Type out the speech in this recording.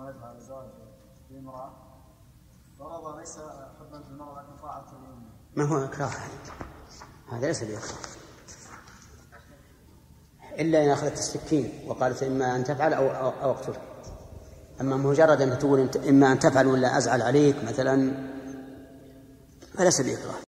ويفعل زواج بامرأة فرض ليس حبا في المرأة لكن طاعة لأمه. ما هو إكراه؟ هذا ليس بإكراه، إلا إن أخذت السكين وقالت إما أن تفعل أو أقتلك. أما مجرد أن تقول إما أن تفعل ولا أزعل عليك مثلا فليس بإكراه.